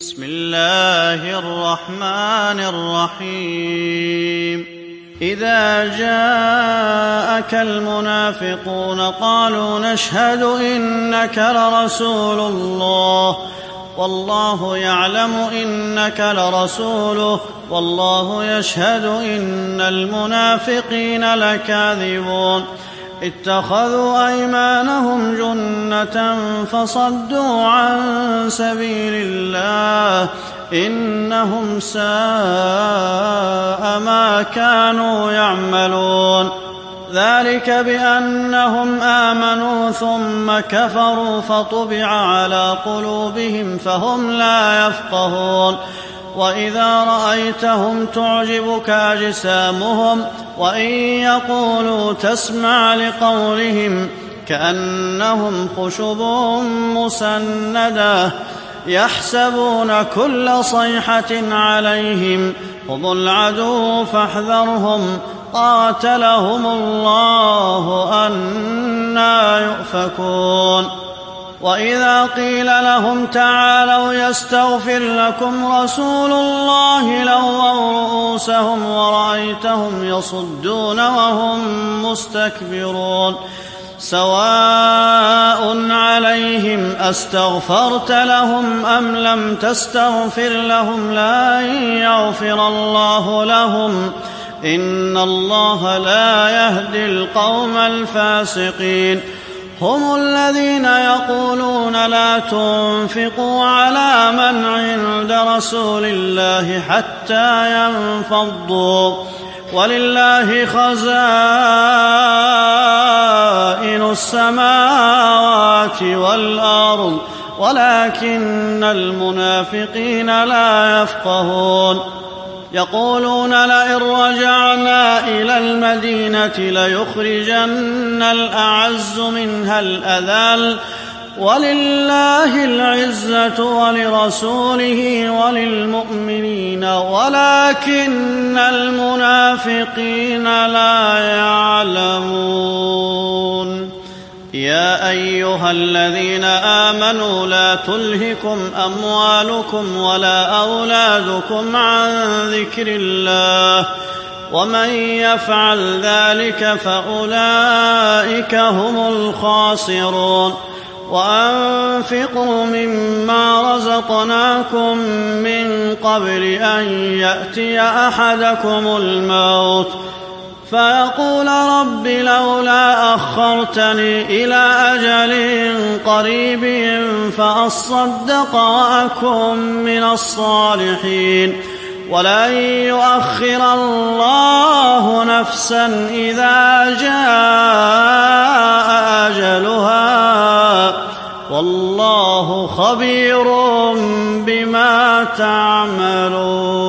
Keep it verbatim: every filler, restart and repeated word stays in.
بسم الله الرحمن الرحيم إذا جاءك المنافقون قالوا نشهد إنك لرسول الله والله يعلم إنك لرسوله والله يشهد إن المنافقين لكاذبون اتخذوا أيمانهم جنة فصدوا عن سبيل الله إنهم ساء ما كانوا يعملون ذلك بأنهم آمنوا ثم كفروا فطبع على قلوبهم فهم لا يفقهون وإذا رأيتهم تعجبك أجسامهم وإن يقولوا تسمع لقولهم كأنهم خشب مسندة يحسبون كل صيحة عليهم هم العدو فاحذرهم قاتلهم الله أنى يؤفكون وإذا قيل لهم تعالوا يستغفر لكم رسول الله لووا رؤوسهم ورأيتهم يصدون وهم مستكبرون سواء عليهم أستغفرت لهم أم لم تستغفر لهم لن يغفر الله لهم إن الله لا يهدي القوم الفاسقين هم الذين يقولون لا تنفقوا على من عند رسول الله حتى ينفضوا ولله خزائن السماوات والأرض ولكن المنافقين لا يفقهون يقولون لئن رجعنا إلى المدينة ليخرجن الأعز منها الأذل ولله العزة ولرسوله وللمؤمنين ولكن المنافقين لا يعلمون يا أيها الذين آمنوا لا تلهكم أموالكم ولا أولادكم عن ذكر الله ومن يفعل ذلك فأولئك هم الخاسرون وأنفقوا مما رزقناكم من قبل أن يأتي أحدكم الموت فيقول رب لولا أخرتني إلى أجل قريب فأصدق وأكن من الصالحين ولن يؤخر الله نفسا إذا جاء أجلها والله خبير بما تعملون.